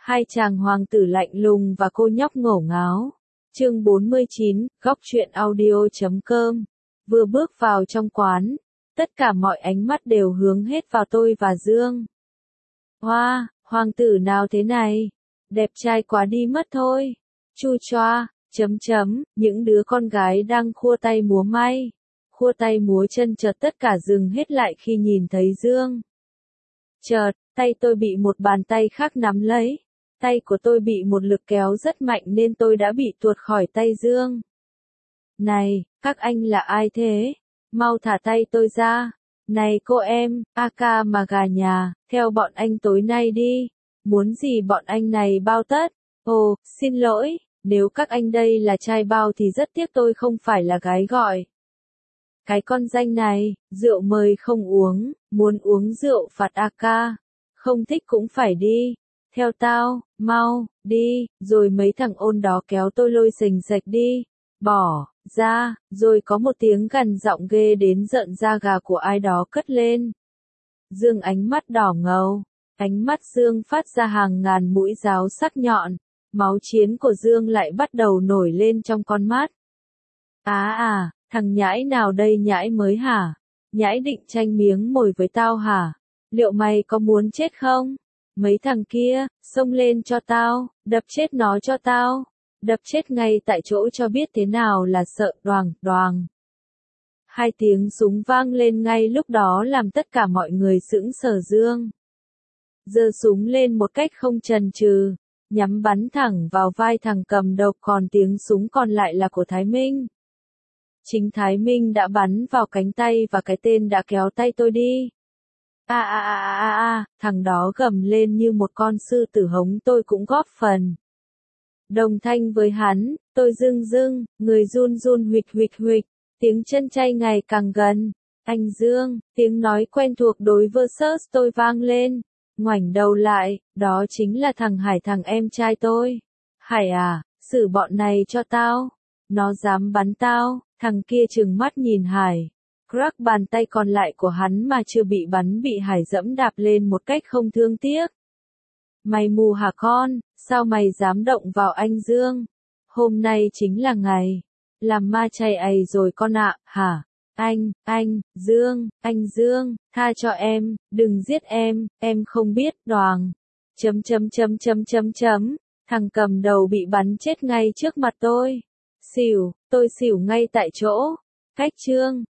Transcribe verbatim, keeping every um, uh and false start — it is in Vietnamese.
Hai chàng hoàng tử lạnh lùng và cô nhóc ngổ ngáo. Chương bốn mươi chín, góc truyện audio chấm com. Vừa bước vào trong quán, tất cả mọi ánh mắt đều hướng hết vào tôi và Dương. Hoa, hoàng tử nào thế này? Đẹp trai quá đi mất thôi. Chu choa, chấm chấm, những đứa con gái đang khua tay múa may. Khua tay múa chân chợt tất cả dừng hết lại khi nhìn thấy Dương. Chợt, tay tôi bị một bàn tay khác nắm lấy. Tay của tôi bị một lực kéo rất mạnh nên tôi đã bị tuột khỏi tay Dương. Này, các anh là ai thế? Mau thả tay tôi ra. Này cô em, a ca mà gà nhà, theo bọn anh tối nay đi. Muốn gì bọn anh này bao tất? Ồ, xin lỗi, nếu các anh đây là trai bao thì rất tiếc tôi không phải là gái gọi. Cái con danh này, rượu mời không uống, muốn uống rượu phạt a ca. Không thích cũng phải đi. Theo tao, mau, đi, rồi mấy thằng ôn đó kéo tôi lôi sình sạch đi. Bỏ, ra, rồi có một tiếng gằn giọng ghê đến giận da gà của ai đó cất lên. Dương ánh mắt đỏ ngầu, ánh mắt Dương phát ra hàng ngàn mũi giáo sắc nhọn, máu chiến của Dương lại bắt đầu nổi lên trong con mắt. Á à, thằng nhãi nào đây nhãi mới hả? Nhãi định tranh miếng mồi với tao hả? Liệu mày có muốn chết không? Mấy thằng kia, xông lên cho tao, đập chết nó cho tao. Đập chết ngay tại chỗ cho biết thế nào là sợ. Đoàng, đoàng. Hai tiếng súng vang lên ngay lúc đó làm tất cả mọi người sững sờ. Dương giơ súng lên một cách không chần chừ, nhắm bắn thẳng vào vai thằng cầm đầu, còn tiếng súng còn lại là của Thái Minh. Chính Thái Minh đã bắn vào cánh tay và cái tên đã kéo tay tôi đi. A a a a a, thằng đó gầm lên như một con sư tử hống tôi cũng góp phần. Đồng thanh với hắn, tôi rưng rưng, người run run huỵch huỵch huỵch, tiếng chân chay ngày càng gần. Anh Dương, tiếng nói quen thuộc đối versus tôi vang lên. Ngoảnh đầu lại, đó chính là thằng Hải, thằng em trai tôi. Hải à, xử bọn này cho tao. Nó dám bắn tao. Thằng kia trừng mắt nhìn Hải. Crack, bàn tay còn lại của hắn mà chưa bị bắn bị Hải dẫm đạp lên một cách không thương tiếc. Mày mù hả con, sao mày dám động vào anh Dương? Hôm nay chính là ngày làm ma chay ày rồi con ạ. Hả? Anh, anh, Dương, anh Dương, tha cho em, đừng giết em, em không biết. Đoàng. Chấm chấm chấm chấm chấm chấm. Thằng cầm đầu bị bắn chết ngay trước mặt tôi. Xỉu, tôi xỉu ngay tại chỗ. Cách Trương,